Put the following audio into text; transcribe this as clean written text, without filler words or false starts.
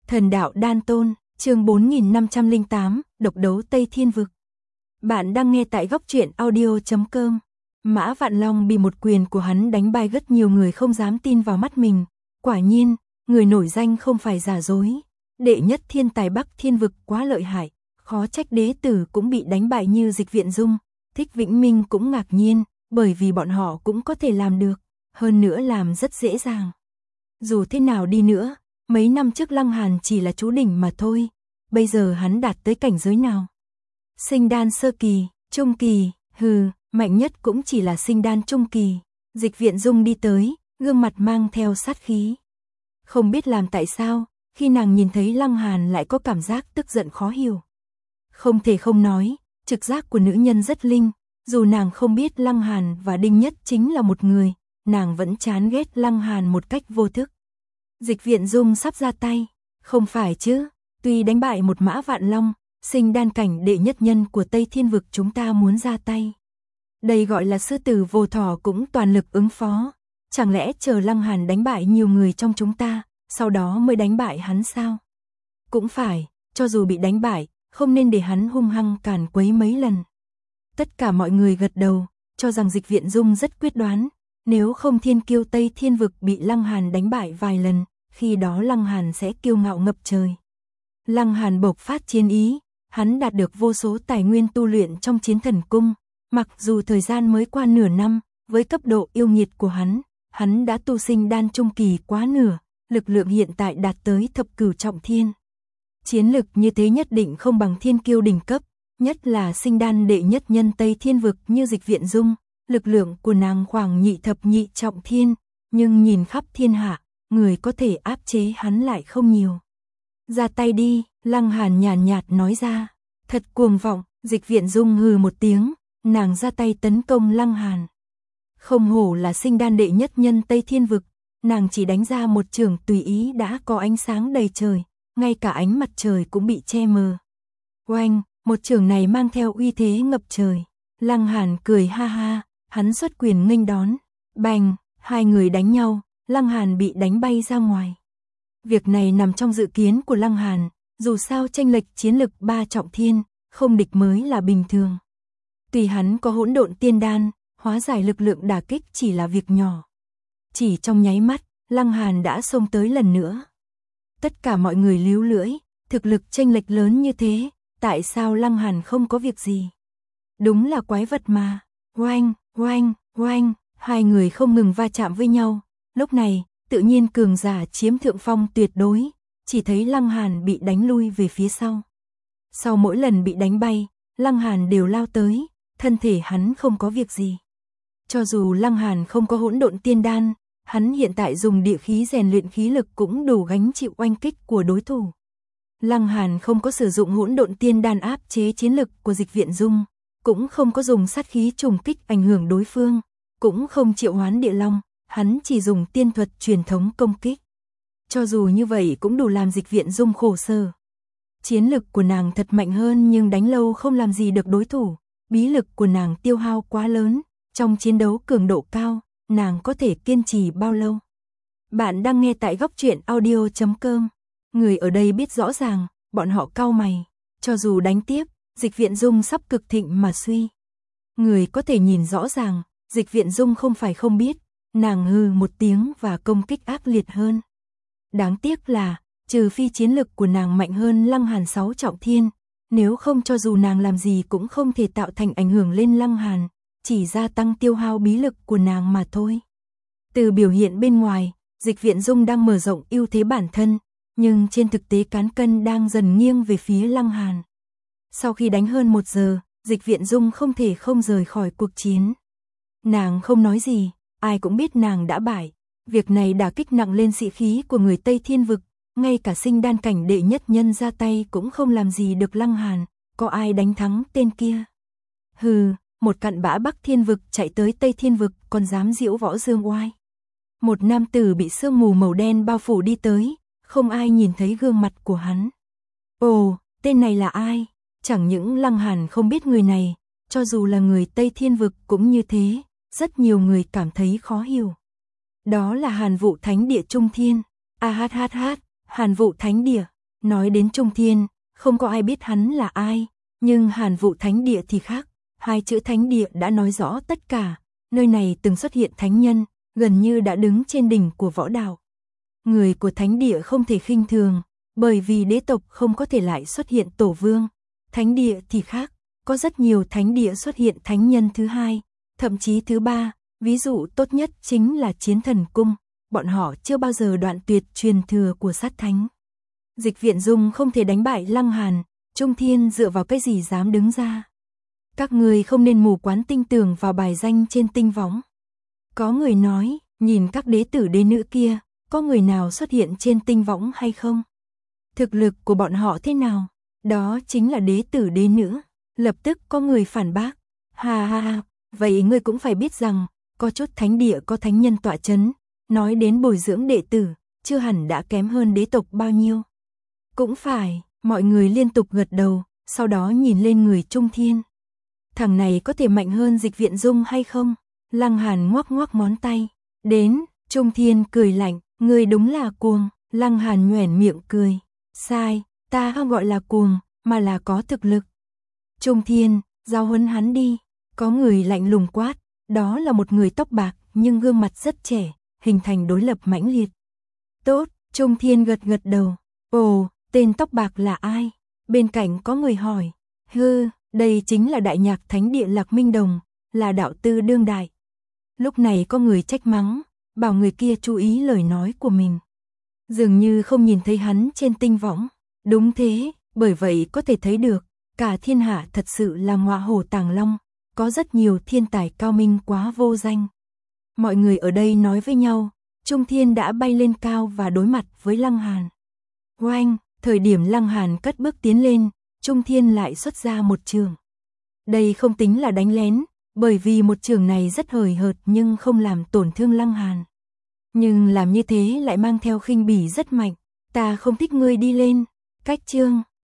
Thần đạo đan tôn, chương 4508, độc đấu Tây Thiên Vực. Bạn đang nghe tại góc truyện audio.com. Mã Vạn Long bị một quyền của hắn đánh bay, rất nhiều người không dám tin vào mắt mình. Quả nhiên, người nổi danh không phải giả dối. Đệ nhất thiên tài Bắc Thiên Vực quá lợi hại, khó trách đế tử cũng bị đánh bại như Dịch Viễn Dung. Thích Vĩnh Minh cũng ngạc nhiên, bởi vì bọn họ cũng có thể làm được, hơn nữa làm rất dễ dàng. Dù thế nào đi nữa, mấy năm trước Lăng Hàn chỉ là chú đỉnh mà thôi, bây giờ hắn đạt tới cảnh giới nào? Sinh đan sơ kỳ, trung kỳ, mạnh nhất cũng chỉ là sinh đan trung kỳ. Dịch Viễn Dung đi tới, gương mặt mang theo sát khí. Không biết làm tại sao, khi nàng nhìn thấy Lăng Hàn lại có cảm giác tức giận khó hiểu. Không thể không nói, trực giác của nữ nhân rất linh, dù nàng không biết Lăng Hàn và Đinh Nhất chính là một người, nàng vẫn chán ghét Lăng Hàn một cách vô thức. Dịch Viễn Dung sắp ra tay, không phải chứ, tuy đánh bại một Mã Vạn Long, sinh đan cảnh đệ nhất nhân của Tây Thiên Vực, chúng ta muốn ra tay. Đây gọi là sư tử vô thỏ cũng toàn lực ứng phó, chẳng lẽ chờ Lăng Hàn đánh bại nhiều người trong chúng ta, sau đó mới đánh bại hắn sao? Cũng phải, cho dù bị đánh bại, không nên để hắn hung hăng càn quấy mấy lần. Tất cả mọi người gật đầu, cho rằng Dịch Viễn Dung rất quyết đoán, nếu không thiên kiêu Tây Thiên Vực bị Lăng Hàn đánh bại vài lần, khi đó Lăng Hàn sẽ kiêu ngạo ngập trời. Lăng Hàn bộc phát chiến ý, hắn đạt được vô số tài nguyên tu luyện trong Chiến Thần Cung, mặc dù thời gian mới qua nửa năm, với cấp độ yêu nghiệt của hắn đã tu sinh đan trung kỳ quá nửa, lực lượng hiện tại đạt tới thập cửu trọng thiên. Chiến lực như thế nhất định không bằng thiên kiêu đỉnh cấp, nhất là sinh đan đệ nhất nhân Tây Thiên Vực như Dịch Viễn Dung, lực lượng của nàng khoảng nhị thập nhị trọng thiên, nhưng nhìn khắp thiên hạ, người có thể áp chế hắn lại không nhiều. Ra tay đi, Lăng Hàn nhàn nhạt nói ra. Thật cuồng vọng, Dịch Viễn Dung hừ một tiếng, nàng ra tay tấn công Lăng Hàn. Không hổ là sinh đan đệ nhất nhân Tây Thiên Vực, nàng chỉ đánh ra một chưởng tùy ý đã có ánh sáng đầy trời, ngay cả ánh mặt trời cũng bị che mờ. Oanh, một chưởng này mang theo uy thế ngập trời. Lăng Hàn cười ha ha, hắn xuất quyền nghênh đón. Bành, hai người đánh nhau, Lăng Hàn bị đánh bay ra ngoài. Việc này nằm trong dự kiến của Lăng Hàn, dù sao chênh lệch chiến lực 3 trọng thiên, không địch mới là bình thường. Tùy hắn có hỗn độn tiên đan, hóa giải lực lượng đả kích chỉ là việc nhỏ. Chỉ trong nháy mắt, Lăng Hàn đã xông tới lần nữa. Tất cả mọi người líu lưỡi, thực lực chênh lệch lớn như thế, tại sao Lăng Hàn không có việc gì? Đúng là quái vật mà. Oanh, oanh, oanh, hai người không ngừng va chạm với nhau. Lúc này, tự nhiên cường giả chiếm thượng phong tuyệt đối, chỉ thấy Lăng Hàn bị đánh lui về phía sau. Sau mỗi lần bị đánh bay, Lăng Hàn đều lao tới, thân thể hắn không có việc gì. Cho dù Lăng Hàn không có hỗn độn tiên đan, hắn hiện tại dùng địa khí rèn luyện khí lực cũng đủ gánh chịu oanh kích của đối thủ. Lăng Hàn không có sử dụng hỗn độn tiên đan áp chế chiến lực của Dịch Viễn Dung, cũng không có dùng sát khí trùng kích ảnh hưởng đối phương, cũng không triệu hoán địa long, hắn chỉ dùng tiên thuật truyền thống công kích. Cho dù như vậy cũng đủ làm Dịch Viễn Dung khổ sở. Chiến lực của nàng thật mạnh hơn nhưng đánh lâu không làm gì được đối thủ, bí lực của nàng tiêu hao quá lớn, trong chiến đấu cường độ cao, nàng có thể kiên trì bao lâu? Bạn đang nghe tại góc truyện audio.com. Người ở đây biết rõ ràng, bọn họ cau mày, cho dù đánh tiếp, Dịch Viễn Dung sắp cực thịnh mà suy. Người có thể nhìn rõ ràng, Dịch Viễn Dung không phải không biết, nàng hừ một tiếng và công kích ác liệt hơn. Đáng tiếc là, trừ phi chiến lực của nàng mạnh hơn Lăng Hàn 6 trọng thiên, nếu không cho dù nàng làm gì cũng không thể tạo thành ảnh hưởng lên Lăng Hàn, chỉ gia tăng tiêu hao bí lực của nàng mà thôi. Từ biểu hiện bên ngoài, Dịch Viễn Dung đang mở rộng ưu thế bản thân, nhưng trên thực tế cán cân đang dần nghiêng về phía Lăng Hàn. Sau khi đánh hơn 1 giờ, Dịch Viễn Dung không thể không rời khỏi cuộc chiến. Nàng không nói gì, ai cũng biết nàng đã bại. Việc này đả kích nặng lên sĩ khí của người Tây Thiên Vực, ngay cả sinh đan cảnh đệ nhất nhân ra tay cũng không làm gì được Lăng Hàn, có ai đánh thắng tên kia? Hừ, một cặn bã Bắc Thiên Vực chạy tới Tây Thiên Vực còn dám diễu võ dương oai. Một nam tử bị sương mù màu đen bao phủ đi tới, không ai nhìn thấy gương mặt của hắn. Ồ, tên này là ai? Chẳng những Lăng Hàn không biết người này, cho dù là người Tây Thiên Vực cũng như thế, rất nhiều người cảm thấy khó hiểu. Đó là Hàn Vũ Thánh Địa Trung Thiên. Hàn Vũ Thánh Địa, Nói đến Trung Thiên, không có ai biết hắn là ai, nhưng Hàn Vụ Thánh Địa thì khác, hai chữ Thánh Địa đã nói rõ tất cả, nơi này từng xuất hiện thánh nhân, gần như đã đứng trên đỉnh của võ đạo. Người của Thánh Địa không thể khinh thường, bởi vì đế tộc không có thể lại xuất hiện tổ vương. Thánh Địa thì khác, có rất nhiều Thánh Địa xuất hiện thánh nhân thứ hai, thậm chí thứ ba, ví dụ tốt nhất chính là Chiến Thần Cung, bọn họ chưa bao giờ đoạn tuyệt truyền thừa của sát thánh. Dịch Viễn Dung không thể đánh bại Lăng Hàn, Trung Thiên dựa vào cái gì dám đứng ra. Các người không nên mù quáng tin tưởng vào bài danh trên tinh võng. Có người nói, nhìn các đế tử đế nữ kia, có người nào xuất hiện trên tinh võng hay không? Thực lực của bọn họ thế nào? Đó chính là đế tử đế nữ. Lập tức có người phản bác. Ha ha ha, vậy ngươi cũng phải biết rằng, có chút thánh địa có thánh nhân tọa chấn, nói đến bồi dưỡng đệ tử, chưa hẳn đã kém hơn đế tộc bao nhiêu. Cũng phải, mọi người liên tục gật đầu, sau đó nhìn lên người Trung Thiên. Thằng này có thể mạnh hơn Dịch Viễn Dung hay không? Lăng Hàn ngoắc ngoắc ngón tay. Đến, Trung Thiên cười lạnh, ngươi đúng là cuồng. Lăng Hàn nhoẻn miệng cười. Sai, ta không gọi là cuồng, mà là có thực lực. Trung Thiên, giao huấn hắn đi. Có người lạnh lùng quát, đó là một người tóc bạc, nhưng gương mặt rất trẻ, hình thành đối lập mãnh liệt. Tốt, Trung Thiên gật gật đầu. Ồ, tên tóc bạc là ai? Bên cạnh có người hỏi. Hư, đây chính là Đại Nhạc Thánh Địa Lạc Minh Đồng, là đạo tư đương đại. Lúc này có người trách mắng, bảo người kia chú ý lời nói của mình. Dường như không nhìn thấy hắn trên tinh võng. Đúng thế, bởi vậy có thể thấy được, cả thiên hạ thật sự là ngọa hổ tàng long, có rất nhiều thiên tài cao minh quá vô danh. Mọi người ở đây nói với nhau, Trung Thiên đã bay lên cao và đối mặt với Lăng Hàn. Oanh, thời điểm Lăng Hàn cất bước tiến lên, Trung Thiên lại xuất ra một trường. Đây không tính là đánh lén, bởi vì một trường này rất hời hợt nhưng không làm tổn thương Lăng Hàn. Nhưng làm như thế lại mang theo khinh bỉ rất mạnh. Ta không thích ngươi đi lên. Cách chương